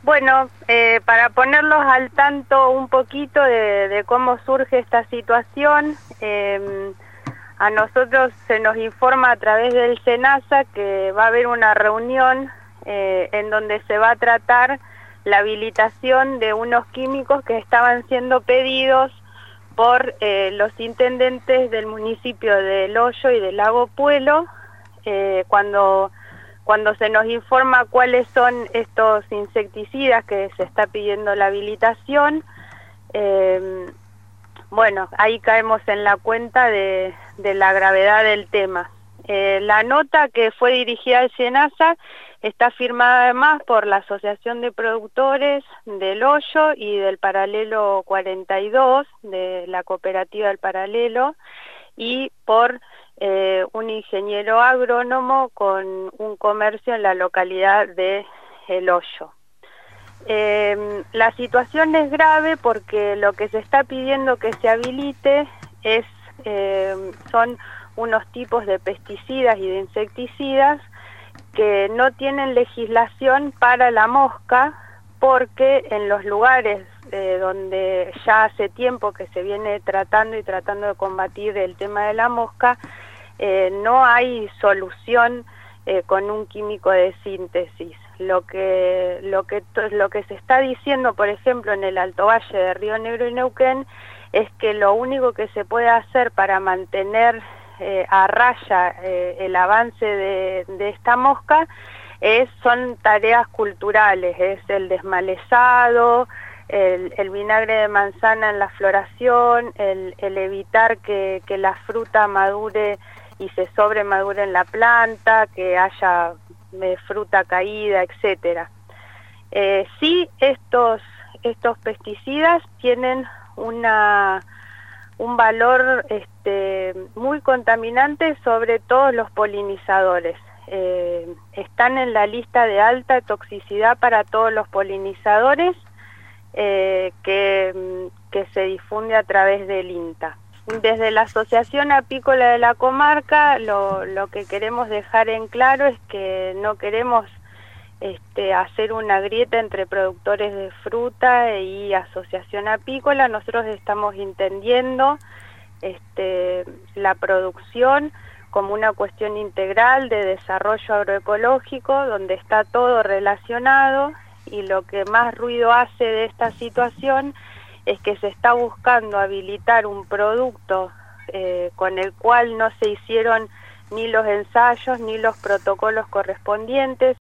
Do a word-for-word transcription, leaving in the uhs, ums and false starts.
Bueno, eh, para ponerlos al tanto un poquito de, de cómo surge esta situación, eh, a nosotros se nos informa a través del SENASA que va a haber una reunión eh, en donde se va a tratar la habilitación de unos químicos que estaban siendo pedidos por eh, los intendentes del municipio de El Hoyo y del Lago Puelo, eh, cuando... Cuando se nos informa cuáles son estos insecticidas que se está pidiendo la habilitación, eh, bueno, ahí caemos en la cuenta de, de la gravedad del tema. Eh, la nota que fue dirigida al SENASA está firmada además por la Asociación de Productores del Hoyo y del Paralelo cuarenta y dos, de la cooperativa del Paralelo, y por eh, un ingeniero agrónomo con un comercio en la localidad de El Hoyo. Eh, la situación es grave porque lo que se está pidiendo que se habilite es, eh, son unos tipos de pesticidas y de insecticidas que no tienen legislación para la mosca, porque en los lugares eh, donde ya hace tiempo que se viene tratando y tratando de combatir el tema de la mosca, eh, no hay solución eh, con un químico de síntesis. Lo que, lo, que, lo que se está diciendo, por ejemplo, en el Alto Valle de Río Negro y Neuquén, es que lo único que se puede hacer para mantener eh, a raya eh, el avance de, de esta mosca Es, son tareas culturales, es el desmalezado, el, el vinagre de manzana en la floración, el, el evitar que, que la fruta madure y se sobremadure en la planta, que haya eh, fruta caída, etcétera. Eh, sí, estos, estos pesticidas tienen una, un valor este, muy contaminante sobre todos los polinizadores. Eh, están en la lista de alta toxicidad para todos los polinizadores eh, que, que se difunde a través del INTA. Desde la Asociación Apícola de la Comarca lo, lo que queremos dejar en claro es que no queremos este, hacer una grieta entre productores de fruta y asociación apícola. Nosotros estamos entendiendo este, la producción como una cuestión integral de desarrollo agroecológico, donde está todo relacionado, y lo que más ruido hace de esta situación es que se está buscando habilitar un producto eh, con el cual no se hicieron ni los ensayos ni los protocolos correspondientes,